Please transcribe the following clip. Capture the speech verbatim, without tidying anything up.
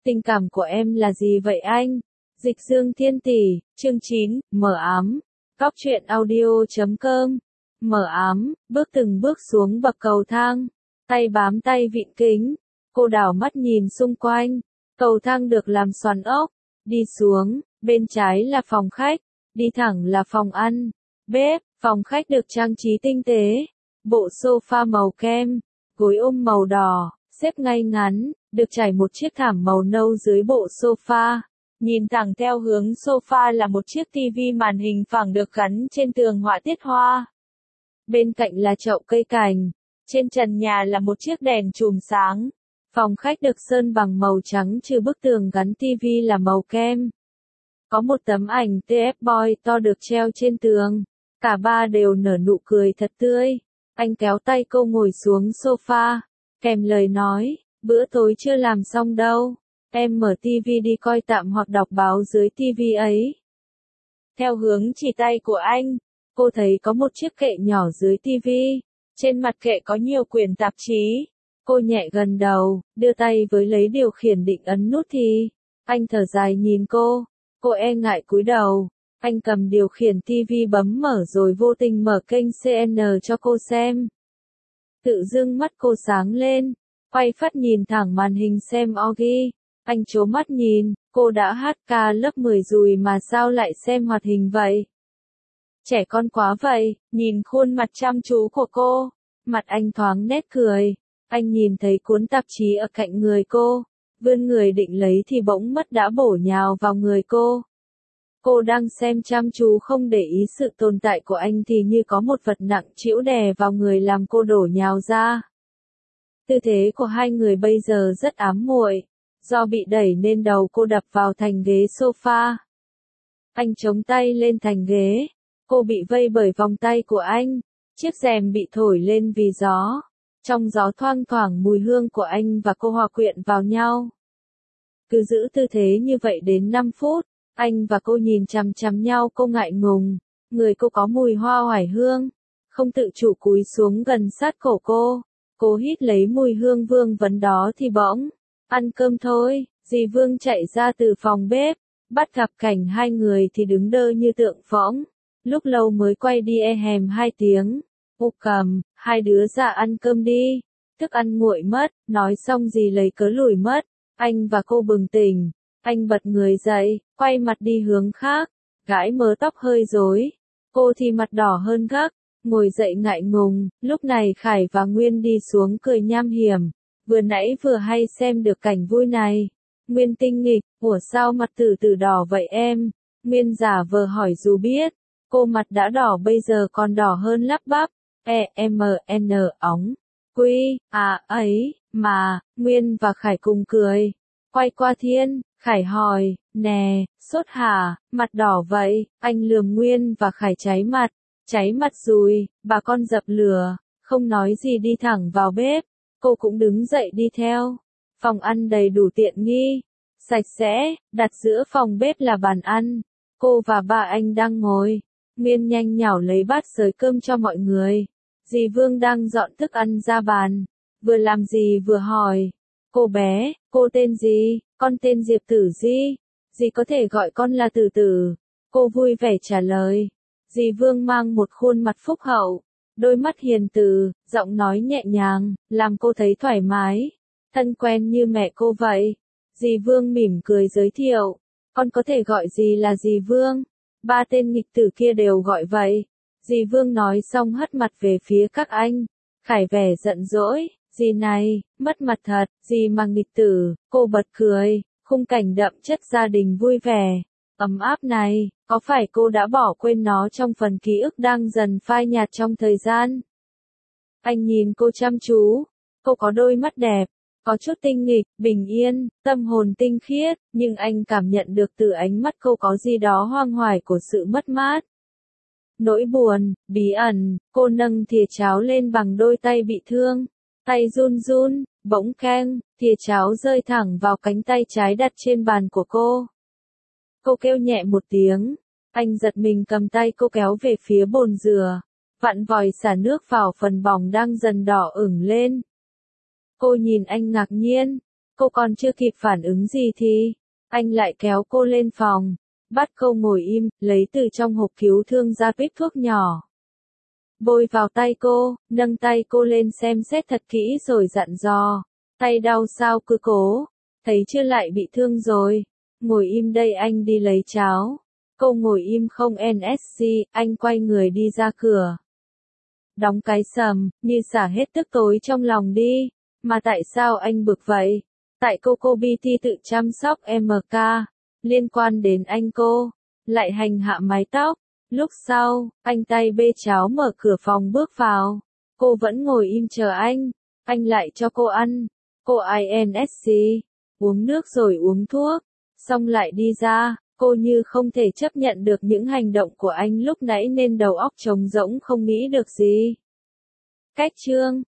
Tình cảm của em là gì vậy anh? Dịch Dương Thiên Tỷ, chương chín, mờ ám. Góc truyện audio chấm com. Mờ ám, bước từng bước xuống bậc cầu thang, tay bám tay vịn kính. Cô đảo mắt nhìn xung quanh. Cầu thang được làm xoắn ốc. Đi xuống, bên trái là phòng khách, đi thẳng là phòng ăn, bếp. Phòng khách được trang trí tinh tế. Bộ sofa màu kem, gối ôm màu đỏ, xếp ngay ngắn, được trải một chiếc thảm màu nâu dưới bộ sofa. Nhìn thẳng theo hướng sofa là một chiếc tivi màn hình phẳng được gắn trên tường họa tiết hoa. Bên cạnh là chậu cây cảnh, trên trần nhà là một chiếc đèn chùm sáng. Phòng khách được sơn bằng màu trắng trừ bức tường gắn tivi là màu kem. Có một tấm ảnh tê ép boy to được treo trên tường. Cả ba đều nở nụ cười thật tươi. Anh kéo tay cô ngồi xuống sofa, kèm lời nói, bữa tối chưa làm xong đâu. Em mở tivi đi coi tạm hoặc đọc báo dưới tivi ấy. Theo hướng chỉ tay của anh, cô thấy có một chiếc kệ nhỏ dưới tivi. Trên mặt kệ có nhiều quyển tạp chí. Cô nhẹ gần đầu, đưa tay với lấy điều khiển định ấn nút thì. Anh thở dài nhìn cô. Cô e ngại cúi đầu. Anh cầm điều khiển tivi bấm mở rồi vô tình mở kênh xê en cho cô xem. Tự dưng mắt cô sáng lên, quay phát nhìn thẳng màn hình xem Ogi. Anh trố mắt nhìn, cô đã hát ca lớp mười rồi mà sao lại xem hoạt hình vậy? Trẻ con quá vậy, nhìn khuôn mặt chăm chú của cô, mặt anh thoáng nét cười. Anh nhìn thấy cuốn tạp chí ở cạnh người cô, vươn người định lấy thì bỗng mất đã bổ nhào vào người cô. Cô đang xem chăm chú không để ý sự tồn tại của anh thì như có một vật nặng trĩu đè vào người làm cô đổ nhào ra. Tư thế của hai người bây giờ rất ám muội, do bị đẩy nên đầu cô đập vào thành ghế sofa. Anh chống tay lên thành ghế, cô bị vây bởi vòng tay của anh, chiếc rèm bị thổi lên vì gió. Trong gió thoang thoảng mùi hương của anh và cô hòa quyện vào nhau. Cứ giữ tư thế như vậy đến năm phút. Anh và cô nhìn chằm chằm nhau, cô ngại ngùng, người cô có mùi hoa oải hương, không tự chủ cúi xuống gần sát cổ cô. Cô hít lấy mùi hương vương vấn đó thì bỗng, ăn cơm thôi, dì Vương chạy ra từ phòng bếp, bắt gặp cảnh hai người thì đứng đơ như tượng phỗng, lúc lâu mới quay đi e hèm hai tiếng. Cô cầm, hai đứa ra ăn cơm đi, thức ăn nguội mất, nói xong dì lấy cớ lùi mất, anh và cô bừng tỉnh. Anh bật người dậy, quay mặt đi hướng khác, gãi mớ tóc hơi rối. Cô thì mặt đỏ hơn gác, ngồi dậy ngại ngùng. Lúc này Khải và Nguyên đi xuống cười nham hiểm. Vừa nãy vừa hay xem được cảnh vui này. Nguyên tinh nghịch, ủa sao mặt từ từ đỏ vậy em? Nguyên giả vờ hỏi dù biết. Cô mặt đã đỏ bây giờ còn đỏ hơn lắp bắp. E M N óng. Quy, à ấy, mà, Nguyên và Khải cùng cười. Quay qua Thiên. Khải hỏi, nè, sốt hả, mặt đỏ vậy, anh lườm Nguyên và Khải cháy mặt, cháy mặt rồi, bà con dập lửa, không nói gì đi thẳng vào bếp, cô cũng đứng dậy đi theo. Phòng ăn đầy đủ tiện nghi, sạch sẽ, đặt giữa phòng bếp là bàn ăn, cô và ba anh đang ngồi, Nguyên nhanh nhảu lấy bát xới cơm cho mọi người, dì Vương đang dọn thức ăn ra bàn, vừa làm gì vừa hỏi, cô bé, cô tên gì? Con tên Diệp Tử Di, dì có thể gọi con là Tử Tử. Cô vui vẻ trả lời. Dì Vương mang một khuôn mặt phúc hậu, đôi mắt hiền từ, giọng nói nhẹ nhàng, làm cô thấy thoải mái, thân quen như mẹ cô vậy. Dì Vương mỉm cười giới thiệu, con có thể gọi dì là dì Vương. Ba tên nghịch tử kia đều gọi vậy. Dì Vương nói xong hất mặt về phía các anh. Khải vẻ giận dỗi. Dì này, mất mặt thật, dì mà nghịch tử, cô bật cười, khung cảnh đậm chất gia đình vui vẻ, ấm áp này, có phải cô đã bỏ quên nó trong phần ký ức đang dần phai nhạt trong thời gian? Anh nhìn cô chăm chú, cô có đôi mắt đẹp, có chút tinh nghịch, bình yên, tâm hồn tinh khiết, nhưng anh cảm nhận được từ ánh mắt cô có gì đó hoang hoài của sự mất mát. Nỗi buồn, bí ẩn, cô nâng thìa cháo lên bằng đôi tay bị thương. Tay run run, bỗng keng, thìa cháo rơi thẳng vào cánh tay trái đặt trên bàn của cô. Cô kêu nhẹ một tiếng, anh giật mình cầm tay cô kéo về phía bồn rửa, vặn vòi xả nước vào phần bỏng đang dần đỏ ửng lên. Cô nhìn anh ngạc nhiên, Cô còn chưa kịp phản ứng gì thì, anh lại kéo cô lên phòng, bắt cô ngồi im, lấy từ trong hộp cứu thương ra vít thuốc nhỏ. Bôi vào tay cô, nâng tay cô lên xem xét thật kỹ rồi dặn dò. Tay đau sao cứ cố, thấy chưa lại bị thương rồi. Ngồi im đây anh đi lấy cháo. Cô ngồi im không en ét xê, anh quay người đi ra cửa. Đóng cái sầm, như xả hết tức tối trong lòng đi. Mà tại sao anh bực vậy? Tại cô cô bê tê tự chăm sóc em ca, liên quan đến anh cô, lại hành hạ mái tóc. Lúc sau, anh tay bê cháo mở cửa phòng bước vào. Cô vẫn ngồi im chờ anh, anh lại cho cô ăn. Cô i en ét xê, uống nước rồi uống thuốc, xong lại đi ra. Cô như không thể chấp nhận được những hành động của anh lúc nãy nên đầu óc trống rỗng không nghĩ được gì. Cách chương